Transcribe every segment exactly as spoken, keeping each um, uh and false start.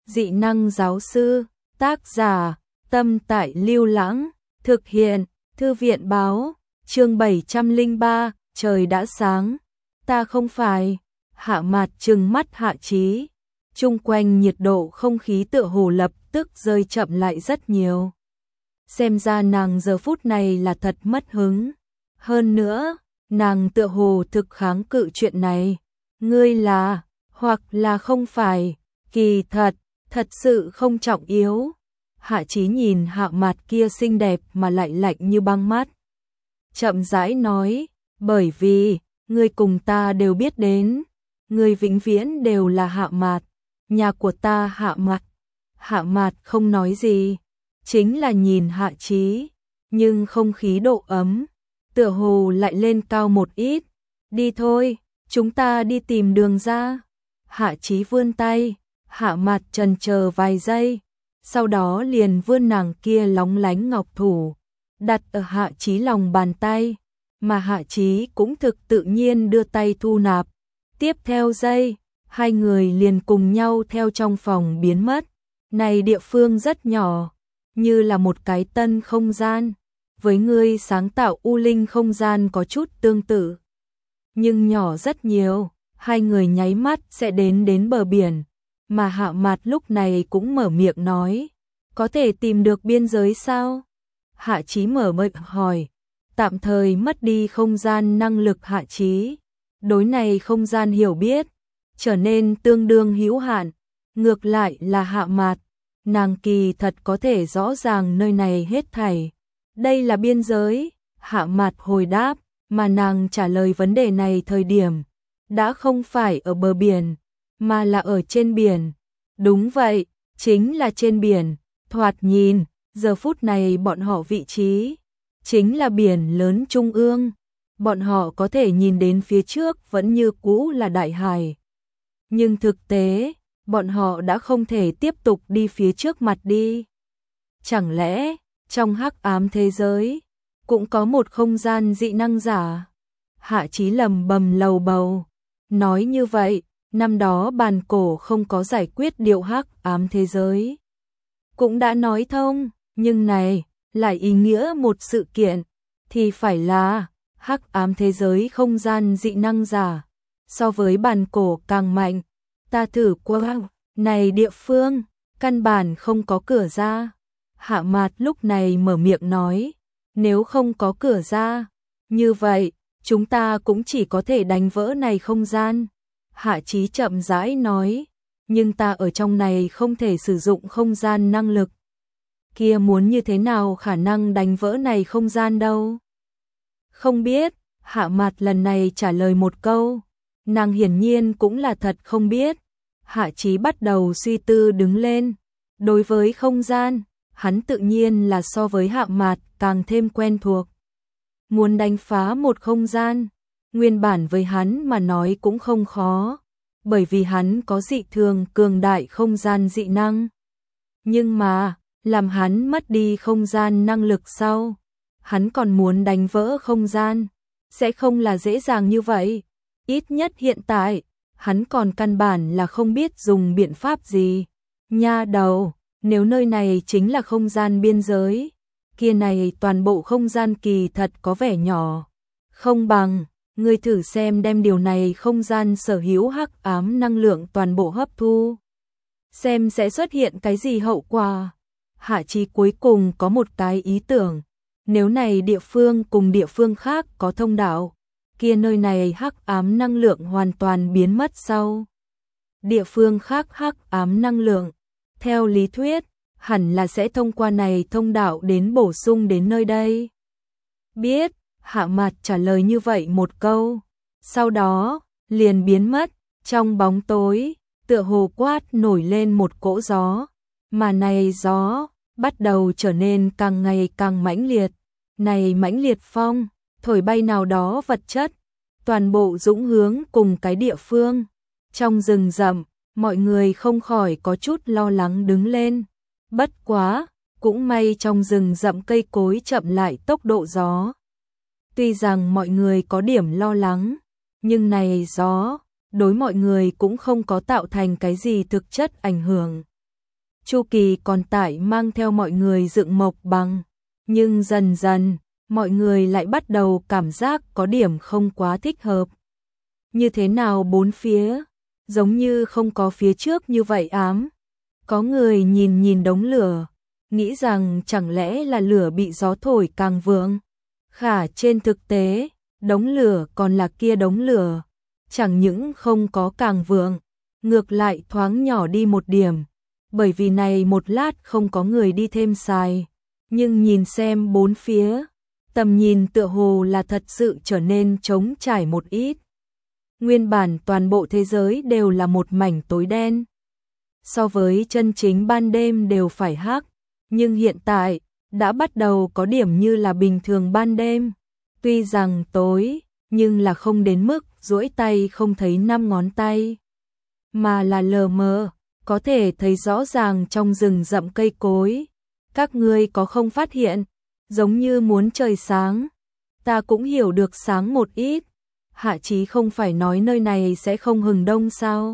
dị năng giáo sư, tác giả, Tâm Tại Lưu Lãng, thực hiện, Thư viện báo, chương bảy trăm lẻ ba, trời đã sáng, ta không phải, Hạ Mạt trừng mắt Hạ Chí, chung quanh nhiệt độ không khí tựa hồ lập tức rơi chậm lại rất nhiều. Xem ra nàng giờ phút này là thật mất hứng, hơn nữa, nàng tựa hồ thực kháng cự chuyện này, ngươi là, hoặc là không phải, kỳ thật, thật sự không trọng yếu. Hạ Chí nhìn Hạ Mạt kia xinh đẹp mà lại lạnh như băng mắt. Chậm rãi nói, bởi vì, ngươi cùng ta đều biết đến, ngươi vĩnh viễn đều là Hạ Mạt, nhà của ta Hạ Mạt. Hạ Mạt không nói gì, chính là nhìn Hạ Chí, nhưng không khí độ ấm, tựa hồ lại lên cao một ít. Đi thôi, chúng ta đi tìm đường ra. Hạ Chí vươn tay, Hạ Mạt chần chờ vài giây, sau đó liền vươn nàng kia lóng lánh ngọc thủ, đặt ở Hạ Chí lòng bàn tay, mà Hạ Chí cũng thực tự nhiên đưa tay thu nạp. Tiếp theo giây, hai người liền cùng nhau theo trong phòng biến mất. Này địa phương rất nhỏ, như là một cái tân không gian, với ngươi sáng tạo U Linh không gian có chút tương tự, nhưng nhỏ rất nhiều. Hai người nháy mắt sẽ đến đến bờ biển, mà Hạ Mạt lúc này cũng mở miệng nói, có thể tìm được biên giới sao? Hạ Chí mở miệng hỏi, tạm thời mất đi không gian năng lực Hạ Chí, đối này không gian hiểu biết, trở nên tương đương hữu hạn, ngược lại là Hạ Mạt, nàng kỳ thật có thể rõ ràng nơi này hết thảy. Đây là biên giới, Hạ Mạt hồi đáp, mà nàng trả lời vấn đề này thời điểm, đã không phải ở bờ biển, mà là ở trên biển. Đúng vậy, chính là trên biển, thoạt nhìn, giờ phút này bọn họ vị trí, chính là biển lớn trung ương, bọn họ có thể nhìn đến phía trước vẫn như cũ là đại hải. Nhưng thực tế, bọn họ đã không thể tiếp tục đi phía trước mặt đi. Chẳng lẽ, trong hắc ám thế giới, cũng có một không gian dị năng giả? Hạ Chí lầm bầm lầu bầu, nói như vậy, năm đó bàn cổ không có giải quyết điệu hắc ám thế giới. Cũng đã nói thông, nhưng này, lại ý nghĩa một sự kiện, thì phải là, hắc ám thế giới không gian dị năng giả, so với bàn cổ càng mạnh. Ta thử qua, này địa phương, căn bản không có cửa ra. Hạ Mạt lúc này mở miệng nói, nếu không có cửa ra, như vậy, chúng ta cũng chỉ có thể đánh vỡ này không gian. Hạ Chí chậm rãi nói, nhưng ta ở trong này không thể sử dụng không gian năng lực. Kia muốn như thế nào khả năng đánh vỡ này không gian đâu? Không biết, Hạ Mạt lần này trả lời một câu, nàng hiển nhiên cũng là thật không biết. Hạ Chí bắt đầu suy tư đứng lên, đối với không gian, hắn tự nhiên là so với Hạ Mạt càng thêm quen thuộc. Muốn đánh phá một không gian, nguyên bản với hắn mà nói cũng không khó, bởi vì hắn có dị thường cường đại không gian dị năng. Nhưng mà, làm hắn mất đi không gian năng lực sau, hắn còn muốn đánh vỡ không gian, sẽ không là dễ dàng như vậy. Ít nhất hiện tại, hắn còn căn bản là không biết dùng biện pháp gì. Nha đầu, nếu nơi này chính là không gian biên giới, kia này toàn bộ không gian kỳ thật có vẻ nhỏ. Không bằng, ngươi thử xem đem điều này không gian sở hữu hắc ám năng lượng toàn bộ hấp thu. Xem sẽ xuất hiện cái gì hậu quả. Hạ Chí cuối cùng có một cái ý tưởng, nếu này địa phương cùng địa phương khác có thông đạo, kia nơi này hắc ám năng lượng hoàn toàn biến mất sau. Địa phương khác hắc ám năng lượng, theo lý thuyết, hẳn là sẽ thông qua này thông đạo đến bổ sung đến nơi đây. Biết, Hạ Mạt trả lời như vậy một câu, sau đó, liền biến mất, trong bóng tối, tựa hồ quát nổi lên một cỗ gió, mà này gió, bắt đầu trở nên càng ngày càng mãnh liệt, này mãnh liệt phong, thổi bay nào đó vật chất, toàn bộ dũng hướng cùng cái địa phương. Trong rừng rậm, mọi người không khỏi có chút lo lắng đứng lên, bất quá, cũng may trong rừng rậm cây cối chậm lại tốc độ gió. Tuy rằng mọi người có điểm lo lắng, nhưng này gió, đối mọi người cũng không có tạo thành cái gì thực chất ảnh hưởng. Chu Kỳ còn tại mang theo mọi người dựng mộc bằng, nhưng dần dần, mọi người lại bắt đầu cảm giác có điểm không quá thích hợp. Như thế nào bốn phía, giống như không có phía trước như vậy ám. Có người nhìn nhìn đống lửa, nghĩ rằng chẳng lẽ là lửa bị gió thổi càng vượng. Khả trên thực tế, đống lửa còn là kia đống lửa, chẳng những không có càng vượng, ngược lại thoáng nhỏ đi một điểm, bởi vì này một lát không có người đi thêm xài. Nhưng nhìn xem bốn phía, tầm nhìn tựa hồ là thật sự trở nên trống trải một ít. Nguyên bản toàn bộ thế giới đều là một mảnh tối đen. So với chân chính ban đêm đều phải hắc, nhưng hiện tại đã bắt đầu có điểm như là bình thường ban đêm. Tuy rằng tối, nhưng là không đến mức duỗi tay không thấy năm ngón tay, mà là lờ mờ, có thể thấy rõ ràng trong rừng rậm cây cối. Các ngươi có không phát hiện, giống như muốn trời sáng. Ta cũng hiểu được sáng một ít. Hạ Chí không phải nói nơi này sẽ không hừng đông sao?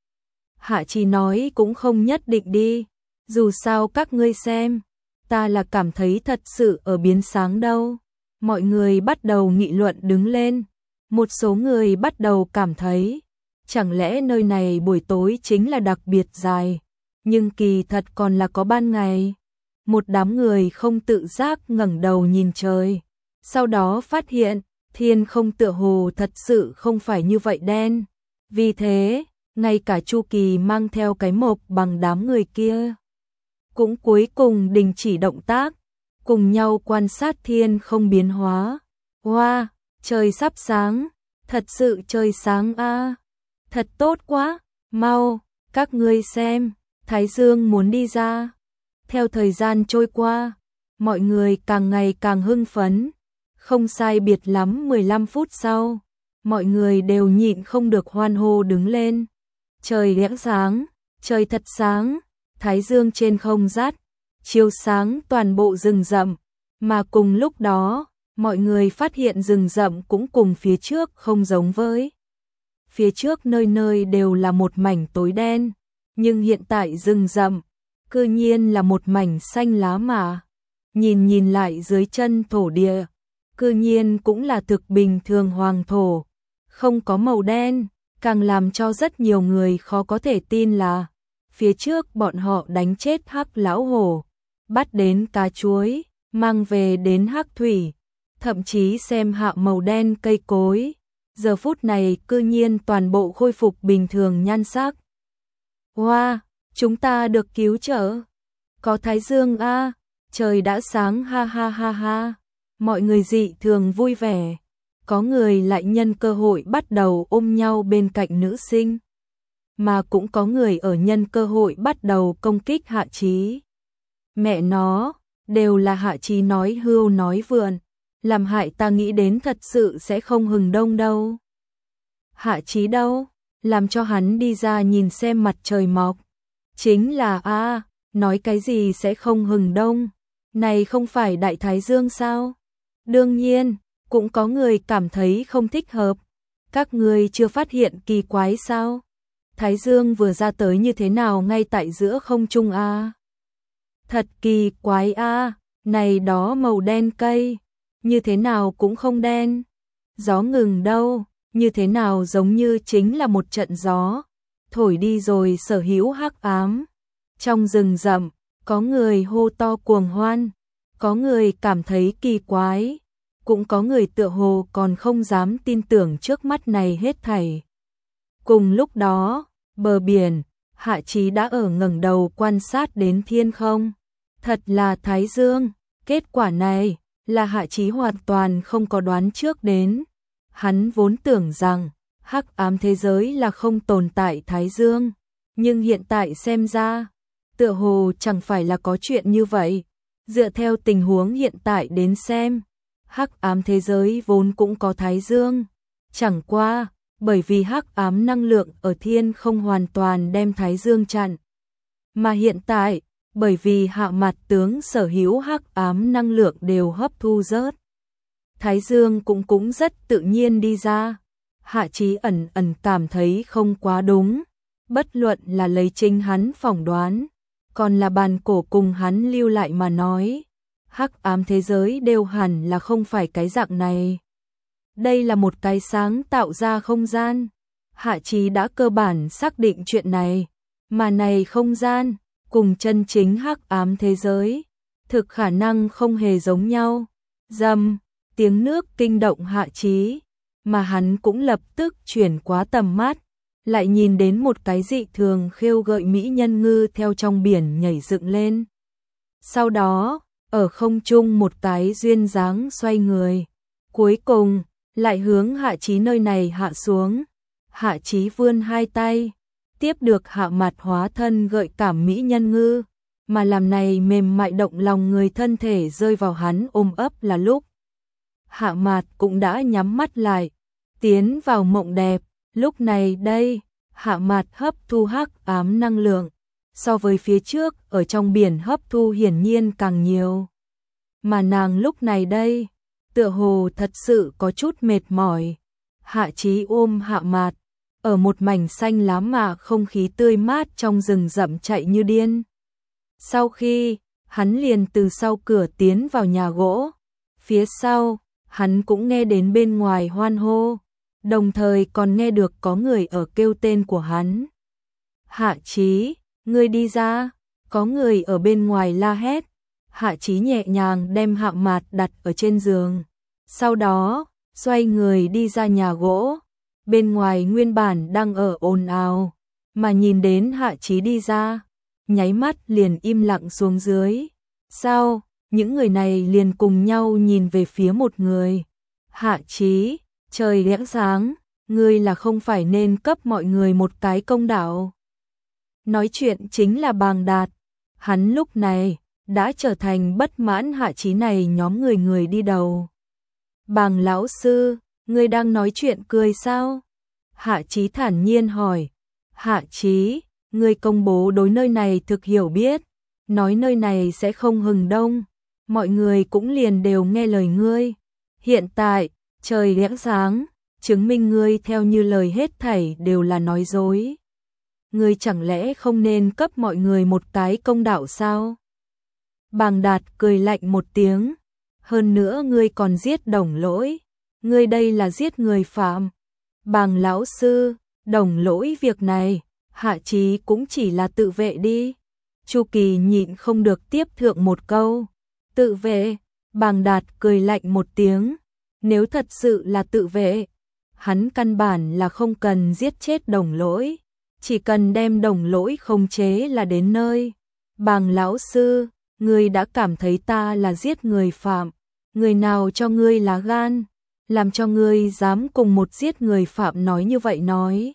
Hạ Chí nói cũng không nhất định đi. Dù sao các ngươi xem, ta là cảm thấy thật sự ở biến sáng đâu. Mọi người bắt đầu nghị luận đứng lên. Một số người bắt đầu cảm thấy, chẳng lẽ nơi này buổi tối chính là đặc biệt dài, nhưng kỳ thật còn là có ban ngày. Một đám người không tự giác ngẩng đầu nhìn trời, sau đó phát hiện, thiên không tựa hồ thật sự không phải như vậy đen. Vì thế, ngay cả Chu Kỳ mang theo cái mộc bằng đám người kia cũng cuối cùng đình chỉ động tác, cùng nhau quan sát thiên không biến hóa. Wow, trời sắp sáng, thật sự trời sáng a, à. Thật tốt quá, mau, các ngươi xem, Thái Dương muốn đi ra. Theo thời gian trôi qua, mọi người càng ngày càng hưng phấn. Không sai biệt lắm mười lăm phút sau, mọi người đều nhịn không được hoan hô đứng lên. Trời lẽ sáng, trời thật sáng, Thái Dương trên không rát, chiếu sáng toàn bộ rừng rậm. Mà cùng lúc đó, mọi người phát hiện rừng rậm cũng cùng phía trước không giống với. Phía trước nơi nơi đều là một mảnh tối đen, nhưng hiện tại rừng rậm cư nhiên là một mảnh xanh lá mà. Nhìn nhìn lại dưới chân thổ địa, cư nhiên cũng là thực bình thường hoàng thổ, không có màu đen, càng làm cho rất nhiều người khó có thể tin là phía trước bọn họ đánh chết hắc lão hổ, bắt đến cá chuối, mang về đến hắc thủy, thậm chí xem hạ màu đen cây cối, giờ phút này cư nhiên toàn bộ khôi phục bình thường nhan sắc. Wow, chúng ta được cứu trợ, có Thái Dương a, à, trời đã sáng ha ha ha ha. Mọi người dị thường vui vẻ, có người lại nhân cơ hội bắt đầu ôm nhau bên cạnh nữ sinh, mà cũng có người ở nhân cơ hội bắt đầu công kích Hạ Chí. Mẹ nó, đều là Hạ Chí nói hưu nói vượn, làm hại ta nghĩ đến thật sự sẽ không hừng đông đâu. Hạ Chí đâu, làm cho hắn đi ra nhìn xem mặt trời mọc. Chính là a, à, nói cái gì sẽ không hừng đông, này không phải đại thái dương sao? Đương nhiên, cũng có người cảm thấy không thích hợp. Các người chưa phát hiện kỳ quái sao? Thái Dương vừa ra tới như thế nào ngay tại giữa không trung a? À? Thật kỳ quái a, à, này đó màu đen cây, như thế nào cũng không đen. Gió ngừng đâu, như thế nào giống như chính là một trận gió, thổi đi rồi sở hữu hắc ám. Trong rừng rậm, có người hô to cuồng hoan, có người cảm thấy kỳ quái, cũng có người tựa hồ còn không dám tin tưởng trước mắt này hết thảy. Cùng lúc đó, bờ biển, Hạ Chí đã ở ngẩng đầu quan sát đến thiên không. Thật là Thái Dương, kết quả này là Hạ Chí hoàn toàn không có đoán trước đến. Hắn vốn tưởng rằng hắc ám thế giới là không tồn tại Thái Dương, nhưng hiện tại xem ra, tựa hồ chẳng phải là có chuyện như vậy. Dựa theo tình huống hiện tại đến xem, hắc ám thế giới vốn cũng có Thái Dương, chẳng qua bởi vì hắc ám năng lượng ở thiên không hoàn toàn đem Thái Dương chặn, mà hiện tại bởi vì hạ mặt tướng sở hữu hắc ám năng lượng đều hấp thu rớt, Thái Dương cũng cũng rất tự nhiên đi ra. Hạ Chí ẩn ẩn cảm thấy không quá đúng, bất luận là lấy chính hắn phỏng đoán, còn là bàn cổ cùng hắn lưu lại mà nói. Hắc ám thế giới đều hẳn là không phải cái dạng này. Đây là một cái sáng tạo ra không gian. Hạ Chí đã cơ bản xác định chuyện này, mà này không gian cùng chân chính hắc ám thế giới thực khả năng không hề giống nhau. Rầm, tiếng nước kinh động Hạ Chí, mà hắn cũng lập tức chuyển quá tầm mắt, lại nhìn đến một cái dị thường khêu gợi mỹ nhân ngư theo trong biển nhảy dựng lên. Sau đó, ở không trung một cái duyên dáng xoay người, cuối cùng lại hướng Hạ Chí nơi này hạ xuống. Hạ Chí vươn hai tay, tiếp được Hạ Mạt hóa thân gợi cảm mỹ nhân ngư, mà làm này mềm mại động lòng người thân thể rơi vào hắn ôm ấp là lúc Hạ Mạt cũng đã nhắm mắt lại, tiến vào mộng đẹp. Lúc này đây, Hạ Mạt hấp thu hắc ám năng lượng, so với phía trước ở trong biển hấp thu hiển nhiên càng nhiều. Mà nàng lúc này đây, tựa hồ thật sự có chút mệt mỏi. Hạ Chí ôm Hạ Mạt, ở một mảnh xanh lá mà không khí tươi mát trong rừng rậm chạy như điên. Sau khi, hắn liền từ sau cửa tiến vào nhà gỗ. Phía sau, hắn cũng nghe đến bên ngoài hoan hô, đồng thời còn nghe được có người ở kêu tên của hắn. Hạ Chí, ngươi đi ra, có người ở bên ngoài la hét. Hạ Chí nhẹ nhàng đem Hạ Mạt đặt ở trên giường, sau đó xoay người đi ra nhà gỗ. Bên ngoài nguyên bản đang ở ồn ào, mà nhìn đến Hạ Chí đi ra, nháy mắt liền im lặng xuống dưới. Sau, những người này liền cùng nhau nhìn về phía một người. Hạ Chí, trời lẽ sáng, ngươi là không phải nên cấp mọi người một cái công đạo. Nói chuyện chính là Bàng Đạt. Hắn lúc này đã trở thành bất mãn Hạ Chí này nhóm người người đi đầu. Bàng lão sư, ngươi đang nói chuyện cười sao? Hạ Chí thản nhiên hỏi. Hạ Chí, ngươi công bố đối nơi này thực hiểu biết, nói nơi này sẽ không hừng đông, mọi người cũng liền đều nghe lời ngươi. Hiện tại, trời lẽ sáng, chứng minh ngươi theo như lời hết thảy đều là nói dối. Ngươi chẳng lẽ không nên cấp mọi người một cái công đạo sao? Bàng Đạt cười lạnh một tiếng. Hơn nữa ngươi còn giết Đồng Lỗi. Ngươi đây là giết người phạm. Bàng lão sư, Đồng Lỗi việc này, Hạ Chí cũng chỉ là tự vệ đi. Chu Kỳ nhịn không được tiếp thượng một câu. Tự vệ? Bàng Đạt cười lạnh một tiếng. Nếu thật sự là tự vệ, hắn căn bản là không cần giết chết Đồng Lỗi, chỉ cần đem Đồng Lỗi khống chế là đến nơi. Bàng lão sư, ngươi đã cảm thấy ta là giết người phạm, người nào cho ngươi lá gan, làm cho ngươi dám cùng một giết người phạm nói như vậy nói.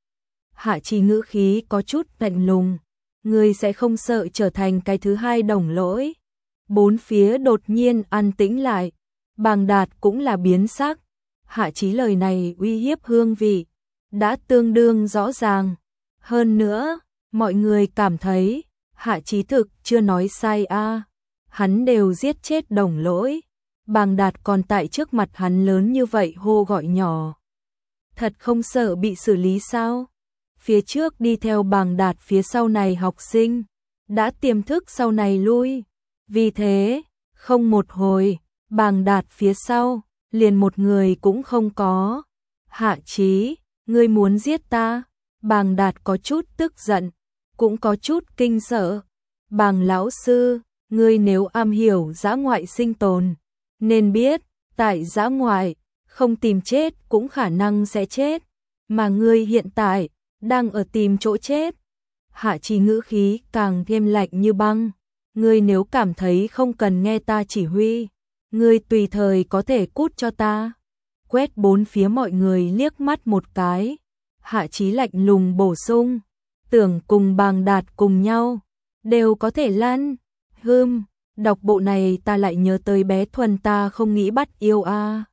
Hạ Chí ngữ khí có chút lạnh lùng, ngươi sẽ không sợ trở thành cái thứ hai Đồng Lỗi. Bốn phía đột nhiên an tĩnh lại, Bàng Đạt cũng là biến sắc. Hạ Chí lời này uy hiếp hương vị đã tương đương rõ ràng. Hơn nữa, mọi người cảm thấy Hạ Chí thực chưa nói sai a. À. Hắn đều giết chết Đồng Lỗi, Bàng Đạt còn tại trước mặt hắn lớn như vậy hô gọi nhỏ. Thật không sợ bị xử lý sao? Phía trước đi theo Bàng Đạt phía sau này học sinh đã tiềm thức sau này lui. Vì thế, không một hồi, Bàng Đạt phía sau liền một người cũng không có. Hạ Chí, ngươi muốn giết ta? Bàng Đạt có chút tức giận, cũng có chút kinh sợ. Bàng lão sư, ngươi nếu am hiểu dã ngoại sinh tồn, nên biết, tại dã ngoại, không tìm chết cũng khả năng sẽ chết, mà ngươi hiện tại đang ở tìm chỗ chết. Hạ Chí ngữ khí càng thêm lạnh như băng. Ngươi nếu cảm thấy không cần nghe ta chỉ huy, ngươi tùy thời có thể cút cho ta. Quét bốn phía mọi người liếc mắt một cái. Hạ Chí lạnh lùng bổ sung, tưởng cùng Bàng Đạt cùng nhau, đều có thể lăn. Hừm, đọc bộ này ta lại nhớ tới bé Thuần ta không nghĩ bắt yêu a. À.